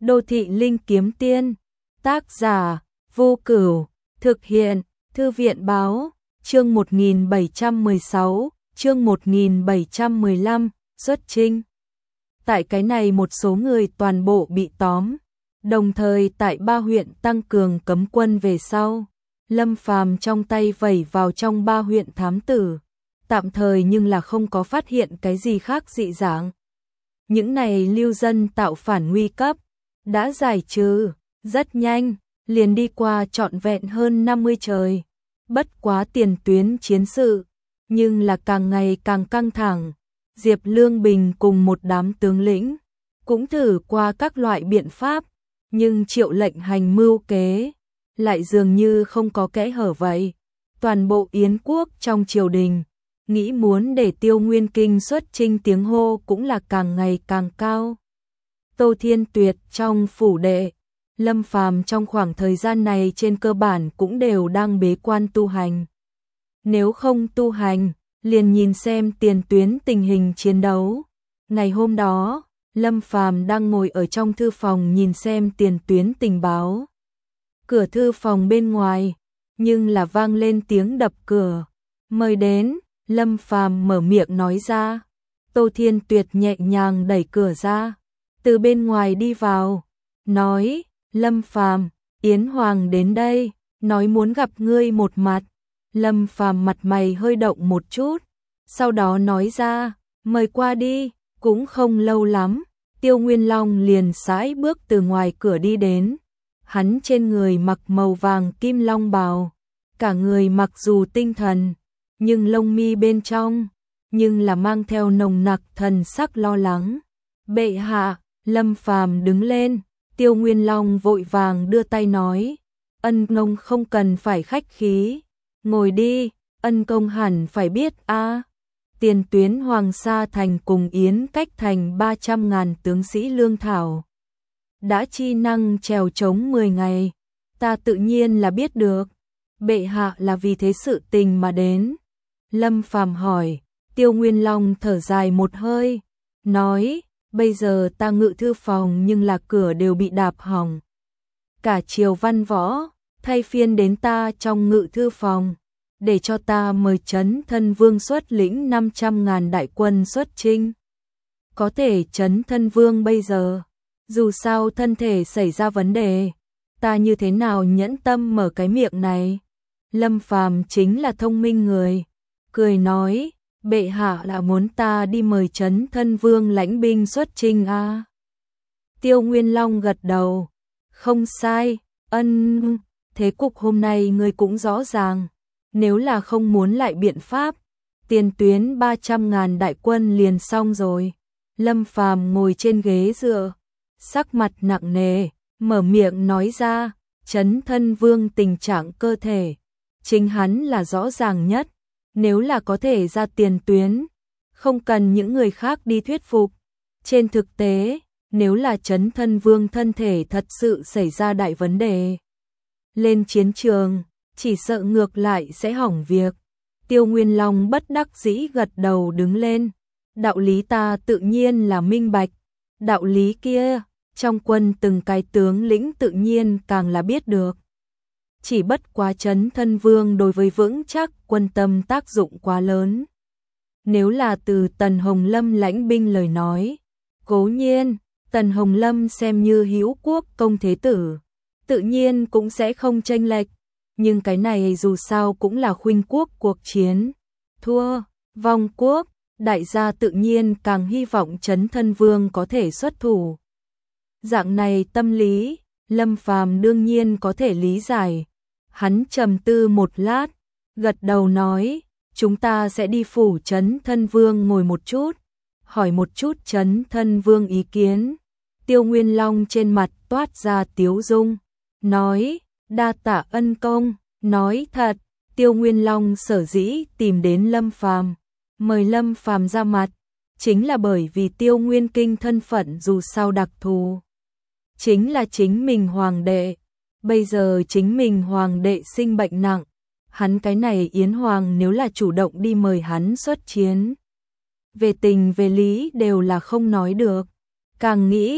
Đô thị linh kiếm tiên, tác giả, Vô Cửu, thực hiện, Thư viện báo, chương 1716, chương 1715, xuất trinh. Tại cái này một số người toàn bộ bị tóm, đồng thời tại 3 huyện tăng cường cấm quân về sau. Lâm Phàm trong tay vẩy vào trong 3 huyện thám tử, tạm thời nhưng là không có phát hiện cái gì khác dị dạng. Những này lưu dân tạo phản nguy cấp đã giải trừ, rất nhanh, liền đi qua trọn vẹn hơn 50 trời. Bất quá tiền tuyến chiến sự, nhưng là càng ngày càng căng thẳng. Diệp Lương Bình cùng một đám tướng lĩnh cũng thử qua các loại biện pháp, nhưng Triệu Lệnh hành mưu kế lại dường như không có kẽ hở vậy. Toàn bộ Yến quốc trong triều đình nghĩ muốn để Tiêu Nguyên Kinh xuất chinh tiếng hô cũng là càng ngày càng cao. Tô Thiên Tuyệt trong phủ đệ, Lâm Phàm trong khoảng thời gian này trên cơ bản cũng đều đang bế quan tu hành. Nếu không tu hành, liền nhìn xem tiền tuyến tình hình chiến đấu. Ngày hôm đó, Lâm Phàm đang ngồi ở trong thư phòng nhìn xem tiền tuyến tình báo. Cửa thư phòng bên ngoài, nhưng là vang lên tiếng đập cửa. Mời đến, Lâm Phàm mở miệng nói ra. Tô Thiên Tuyệt nhẹ nhàng đẩy cửa ra, từ bên ngoài đi vào, nói, Lâm Phàm, Yến Hoàng đến đây, nói muốn gặp ngươi một mặt. Lâm Phàm mặt mày hơi động một chút, sau đó nói ra, mời qua đi. Cũng không lâu lắm, Tiêu Nguyên Long liền sải bước từ ngoài cửa đi đến. Hắn trên người mặc màu vàng kim long bào, cả người mặc dù tinh thần, nhưng lông mi bên trong, nhưng là mang theo nồng nặc thần sắc lo lắng. Bệ hạ, Lâm Phàm đứng lên, Tiêu Nguyên Long vội vàng đưa tay nói, ân công không cần phải khách khí, ngồi đi, ân công hẳn phải biết a. Tiền tuyến Hoàng Sa thành cùng Yến cách thành 300.000 tướng sĩ lương thảo. Đã chi năng trèo trống 10 ngày, ta tự nhiên là biết được. Bệ hạ là vì thế sự tình mà đến. Lâm Phàm hỏi, Tiêu Nguyên Long thở dài một hơi, nói, bây giờ ta ngự thư phòng nhưng là cửa đều bị đạp hỏng. Cả triều văn võ, thay phiên đến ta trong ngự thư phòng, để cho ta mời Trấn Thân Vương xuất lĩnh 500.000 đại quân xuất chinh. Có thể Trấn Thân Vương bây giờ, dù sao thân thể xảy ra vấn đề, ta như thế nào nhẫn tâm mở cái miệng này. Lâm Phàm chính là thông minh người, cười nói, bệ hạ là muốn ta đi mời Trấn Thân Vương lãnh binh xuất chinh à. Tiêu Nguyên Long gật đầu, không sai, thế cục hôm nay ngươi cũng rõ ràng, nếu là không muốn lại biện pháp, tiền tuyến 300.000 đại quân liền xong rồi. Lâm Phàm ngồi trên ghế dựa, sắc mặt nặng nề, mở miệng nói ra, Trấn Thân Vương tình trạng cơ thể, chính hắn là rõ ràng nhất, nếu là có thể ra tiền tuyến, không cần những người khác đi thuyết phục. Trên thực tế, nếu là Trấn Thân Vương thân thể thật sự xảy ra đại vấn đề, lên chiến trường, chỉ sợ ngược lại sẽ hỏng việc. Tiêu Nguyên Long bất đắc dĩ gật đầu đứng lên, đạo lý ta tự nhiên là minh bạch, đạo lý kia, trong quân từng cái tướng lĩnh tự nhiên càng là biết được. Chỉ bất quá Trấn Thân Vương đối với vững chắc quân tâm tác dụng quá lớn. Nếu là từ Tần Hồng Lâm lãnh binh lời nói, cố nhiên, Tần Hồng Lâm xem như hữu quốc công thế tử, tự nhiên cũng sẽ không chênh lệch, nhưng cái này dù sao cũng là khuynh quốc cuộc chiến, thua, vong quốc, đại gia tự nhiên càng hy vọng Trấn Thân Vương có thể xuất thủ. Dạng này tâm lý, Lâm Phàm đương nhiên có thể lý giải. Hắn trầm tư một lát, gật đầu nói, chúng ta sẽ đi phủ Trấn Thân Vương ngồi một chút, hỏi một chút Trấn Thân Vương ý kiến. Tiêu Nguyên Long trên mặt toát ra tiếu dung, nói, đa tạ ân công. Nói thật, Tiêu Nguyên Long sở dĩ tìm đến Lâm Phàm, mời Lâm Phàm ra mặt, chính là bởi vì Tiêu Nguyên Kinh thân phận dù sao đặc thù, chính là chính mình hoàng đệ. Bây giờ chính mình hoàng đệ sinh bệnh nặng, hắn cái này Yến Hoàng nếu là chủ động đi mời hắn xuất chiến, về tình về lý đều là không nói được. Càng nghĩ,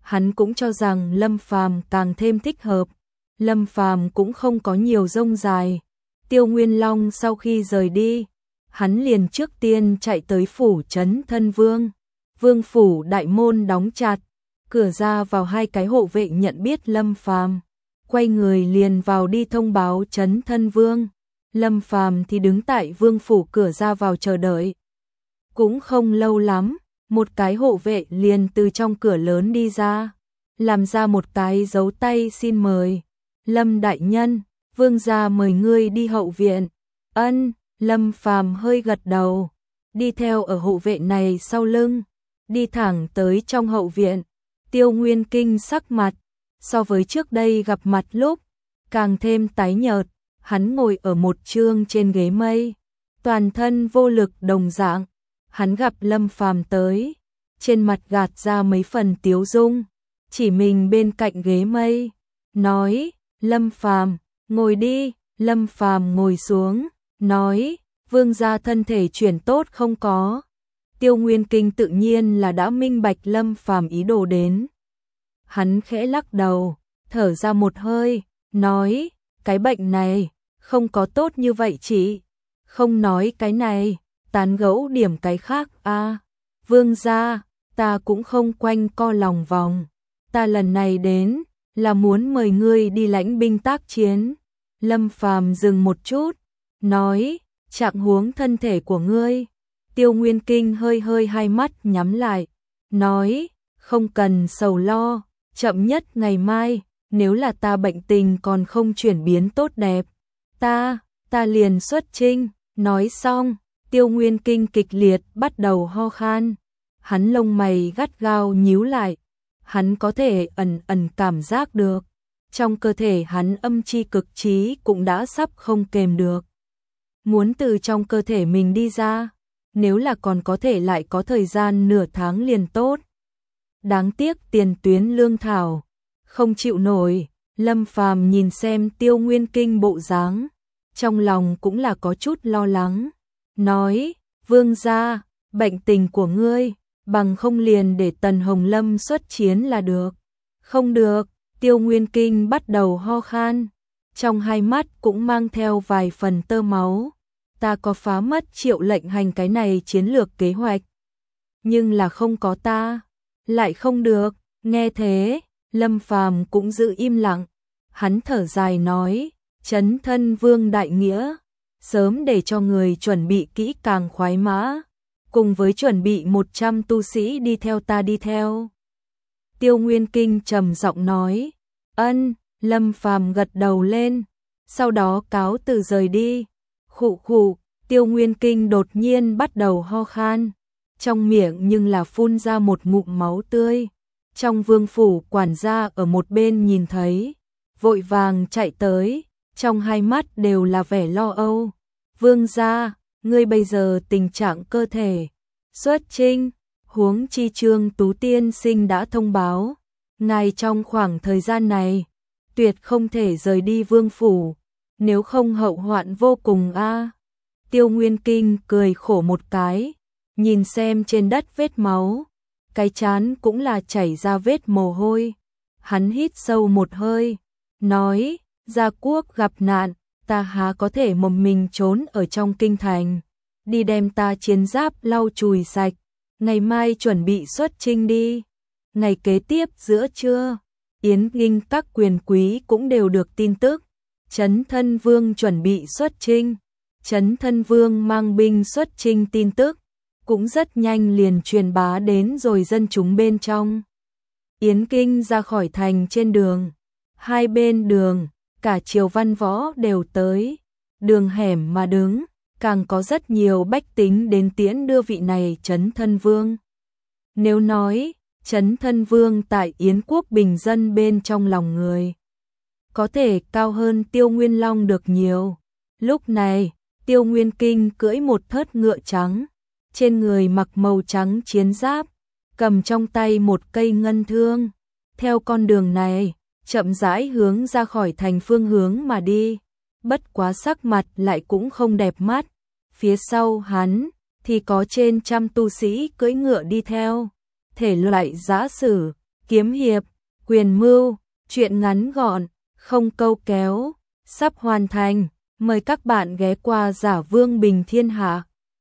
hắn cũng cho rằng Lâm Phàm càng thêm thích hợp. Lâm Phàm cũng không có nhiều rông dài. Tiêu Nguyên Long sau khi rời đi, hắn liền trước tiên chạy tới phủ trấn thân vương. Vương phủ đại môn đóng chặt, cửa ra vào hai cái hộ vệ nhận biết Lâm Phàm, quay người liền vào đi thông báo trấn thân vương. Lâm Phàm thì đứng tại vương phủ cửa ra vào chờ đợi. Cũng không lâu lắm, một cái hộ vệ liền từ trong cửa lớn đi ra, làm ra một cái dấu tay xin mời. Lâm đại nhân, vương gia mời ngươi đi hậu viện. Ân, Lâm Phàm hơi gật đầu, đi theo ở hộ vệ này sau lưng, đi thẳng tới trong hậu viện. Tiêu Nguyên Kinh sắc mặt, so với trước đây gặp mặt lúc, càng thêm tái nhợt, hắn ngồi ở một chương trên ghế mây, toàn thân vô lực đồng dạng. Hắn gặp Lâm Phàm tới, trên mặt gạt ra mấy phần tiếu dung, chỉ mình bên cạnh ghế mây, nói, Lâm Phàm, ngồi đi. Lâm Phàm ngồi xuống, nói, vương gia thân thể chuyển tốt không có. Tiêu Nguyên Kinh tự nhiên là đã minh bạch Lâm Phàm ý đồ đến. Hắn khẽ lắc đầu, thở ra một hơi, nói, cái bệnh này, không có tốt như vậy chị. Không nói cái này, tán gẫu điểm cái khác a. Vương gia, ta cũng không quanh co lòng vòng. Ta lần này đến, là muốn mời ngươi đi lãnh binh tác chiến. Lâm Phàm dừng một chút, nói, trạng huống thân thể của ngươi. Tiêu Nguyên Kinh hơi hơi hai mắt nhắm lại, nói, không cần sầu lo, chậm nhất ngày mai, nếu là ta bệnh tình còn không chuyển biến tốt đẹp, ta liền xuất chinh. Nói xong, Tiêu Nguyên Kinh kịch liệt bắt đầu ho khan, hắn lông mày gắt gao nhíu lại, hắn có thể ẩn ẩn cảm giác được, trong cơ thể hắn âm chi cực trí cũng đã sắp không kềm được, muốn từ trong cơ thể mình đi ra, nếu là còn có thể lại có thời gian nửa tháng liền tốt. Đáng tiếc tiền tuyến lương thảo không chịu nổi. Lâm Phàm nhìn xem Tiêu Nguyên Kinh bộ dáng, trong lòng cũng là có chút lo lắng, nói, vương gia, bệnh tình của ngươi, bằng không liền để Tần Hồng Lâm xuất chiến là được. Không được. Tiêu Nguyên Kinh bắt đầu ho khan, trong hai mắt cũng mang theo vài phần tơ máu. Ta có phá mất Triệu lệnh hành cái này chiến lược kế hoạch, nhưng là không có ta, lại không được. Nghe thế, Lâm Phàm cũng giữ im lặng, hắn thở dài nói, trấn thân vương đại nghĩa, sớm để cho người chuẩn bị kỹ càng khoái mã, cùng với chuẩn bị 100 tu sĩ đi theo ta đi theo. Tiêu Nguyên Kinh trầm giọng nói, ân. Lâm Phàm gật đầu lên, sau đó cáo từ rời đi. Khụ khụ, Tiêu Nguyên Kinh đột nhiên bắt đầu ho khan, trong miệng nhưng là phun ra một ngụm máu tươi. Trong vương phủ quản gia ở một bên nhìn thấy, vội vàng chạy tới, trong hai mắt đều là vẻ lo âu. Vương gia, ngươi bây giờ tình trạng cơ thể, xuất chinh, huống chi Trương Tú tiên sinh đã thông báo, ngài trong khoảng thời gian này, tuyệt không thể rời đi vương phủ, nếu không hậu hoạn vô cùng a. Tiêu Nguyên Kinh cười khổ một cái, nhìn xem trên đất vết máu, cái trán cũng là chảy ra vết mồ hôi. Hắn hít sâu một hơi, nói, gia quốc gặp nạn, ta há có thể một mình trốn ở trong kinh thành, đi đem ta chiến giáp lau chùi sạch, ngày mai chuẩn bị xuất chinh đi. Ngày kế tiếp giữa trưa, Yến Kinh các quyền quý cũng đều được tin tức, Trấn Thân Vương chuẩn bị xuất chinh. Trấn Thân Vương mang binh xuất chinh tin tức, cũng rất nhanh liền truyền bá đến rồi dân chúng bên trong. Yến Kinh ra khỏi thành trên đường, hai bên đường, cả triều văn võ đều tới, đường hẻm mà đứng, càng có rất nhiều bách tính đến tiễn đưa vị này Trấn Thân Vương. Nếu nói, Trấn Thân Vương tại Yến quốc bình dân bên trong lòng người, có thể cao hơn Tiêu Nguyên Long được nhiều. Lúc này, Tiêu Nguyên Kinh cưỡi một thớt ngựa trắng, trên người mặc màu trắng chiến giáp, cầm trong tay một cây ngân thương, theo con đường này, chậm rãi hướng ra khỏi thành phương hướng mà đi, bất quá sắc mặt lại cũng không đẹp mắt. Phía sau hắn thì có trên trăm tu sĩ cưỡi ngựa đi theo, thể loại giã sử, kiếm hiệp, quyền mưu, truyện ngắn gọn, không câu kéo, sắp hoàn thành. Mời các bạn ghé qua Giả Vương Bình Thiên Hạ.